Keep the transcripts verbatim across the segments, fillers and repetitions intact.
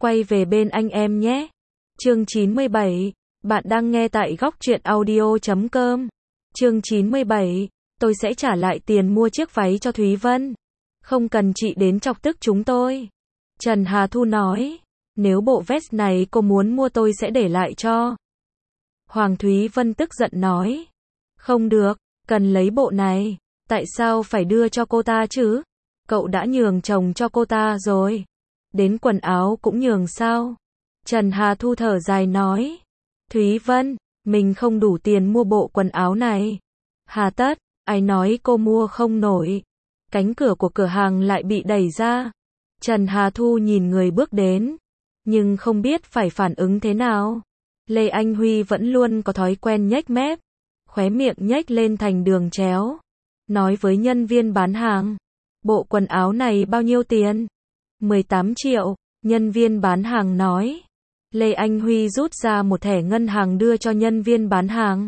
quay về bên anh em nhé. Chương chín mươi bảy, bạn đang nghe tại góc truyện audio chấm com. Chương chín mươi bảy, tôi sẽ trả lại tiền mua chiếc váy cho Thúy Vân. Không cần chị đến chọc tức chúng tôi. Trần Hà Thu nói, nếu bộ vest này cô muốn mua tôi sẽ để lại cho. Hoàng Thúy Vân tức giận nói, không được, cần lấy bộ này. Tại sao phải đưa cho cô ta chứ? Cậu đã nhường chồng cho cô ta rồi. Đến quần áo cũng nhường sao? Trần Hà Thu thở dài nói, Thúy Vân, mình không đủ tiền mua bộ quần áo này. Hà tất, ai nói cô mua không nổi. Cánh cửa của cửa hàng lại bị đẩy ra. Trần Hà Thu nhìn người bước đến, nhưng không biết phải phản ứng thế nào. Lê Anh Huy vẫn luôn có thói quen nhếch mép, khóe miệng nhếch lên thành đường chéo. Nói với nhân viên bán hàng, bộ quần áo này bao nhiêu tiền? mười tám triệu, nhân viên bán hàng nói. Lê Anh Huy rút ra một thẻ ngân hàng đưa cho nhân viên bán hàng.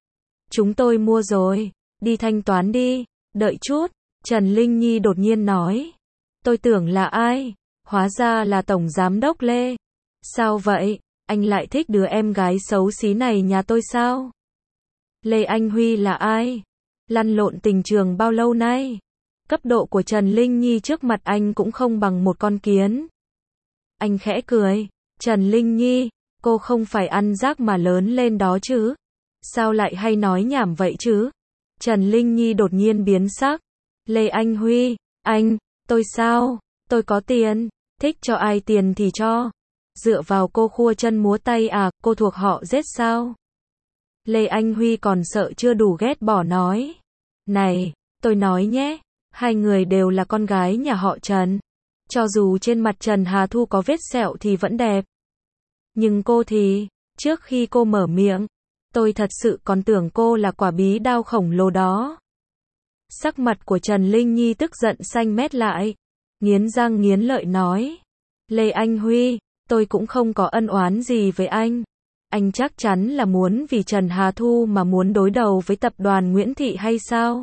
Chúng tôi mua rồi, đi thanh toán đi, đợi chút, Trần Linh Nhi đột nhiên nói. Tôi tưởng là ai? Hóa ra là Tổng Giám đốc Lê. Sao vậy? Anh lại thích đứa em gái xấu xí này nhà tôi sao? Lê Anh Huy là ai? Lăn lộn tình trường bao lâu nay? Cấp độ của Trần Linh Nhi trước mặt anh cũng không bằng một con kiến. Anh khẽ cười. Trần Linh Nhi, cô không phải ăn rác mà lớn lên đó chứ? Sao lại hay nói nhảm vậy chứ? Trần Linh Nhi đột nhiên biến sắc. Lê Anh Huy, anh, tôi sao? Tôi có tiền, thích cho ai tiền thì cho. Dựa vào cô khua chân múa tay à, cô thuộc họ giết sao? Lê Anh Huy còn sợ chưa đủ ghét bỏ nói. Này, tôi nói nhé, hai người đều là con gái nhà họ Trần. Cho dù trên mặt Trần Hà Thu có vết sẹo thì vẫn đẹp. Nhưng cô thì, trước khi cô mở miệng, tôi thật sự còn tưởng cô là quả bí đao khổng lồ đó. Sắc mặt của Trần Linh Nhi tức giận xanh mét lại, nghiến răng nghiến lợi nói. Lê Anh Huy, tôi cũng không có ân oán gì với anh. Anh chắc chắn là muốn vì Trần Hà Thu mà muốn đối đầu với tập đoàn Nguyễn Thị hay sao?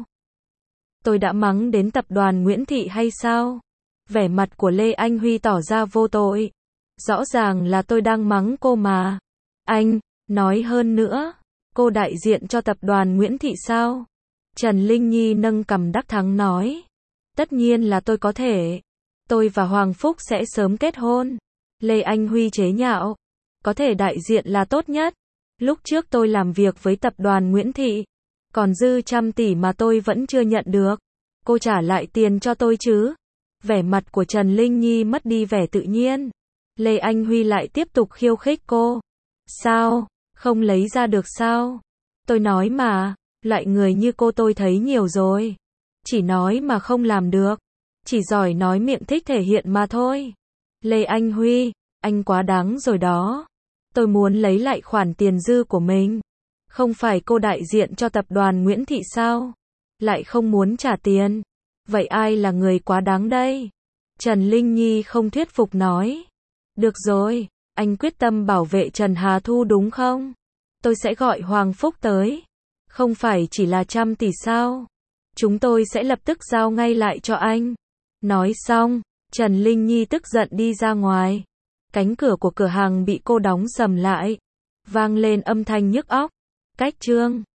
Tôi đã mắng đến tập đoàn Nguyễn Thị hay sao? Vẻ mặt của Lê Anh Huy tỏ ra vô tội. Rõ ràng là tôi đang mắng cô mà. Anh, nói hơn nữa, cô đại diện cho tập đoàn Nguyễn Thị sao? Trần Linh Nhi nâng cằm đắc thắng nói. Tất nhiên là tôi có thể. Tôi và Hoàng Phúc sẽ sớm kết hôn. Lê Anh Huy chế nhạo. Có thể đại diện là tốt nhất. Lúc trước tôi làm việc với tập đoàn Nguyễn Thị. Còn dư trăm tỷ mà tôi vẫn chưa nhận được. Cô trả lại tiền cho tôi chứ? Vẻ mặt của Trần Linh Nhi mất đi vẻ tự nhiên. Lê Anh Huy lại tiếp tục khiêu khích cô. Sao? Không lấy ra được sao? Tôi nói mà, loại người như cô tôi thấy nhiều rồi. Chỉ nói mà không làm được. Chỉ giỏi nói miệng thích thể hiện mà thôi. Lê Anh Huy, anh quá đáng rồi đó. Tôi muốn lấy lại khoản tiền dư của mình. Không phải cô đại diện cho tập đoàn Nguyễn Thị sao? Lại không muốn trả tiền. Vậy ai là người quá đáng đây? Trần Linh Nhi không thuyết phục nói. Được rồi, anh quyết tâm bảo vệ Trần Hà Thu đúng không? Tôi sẽ gọi Hoàng Phúc tới. Không phải chỉ là trăm tỷ sao? Chúng tôi sẽ lập tức giao ngay lại cho anh. Nói xong, Trần Linh Nhi tức giận đi ra ngoài. Cánh cửa của cửa hàng bị cô đóng sầm lại. Vang lên âm thanh nhức óc. Cách chương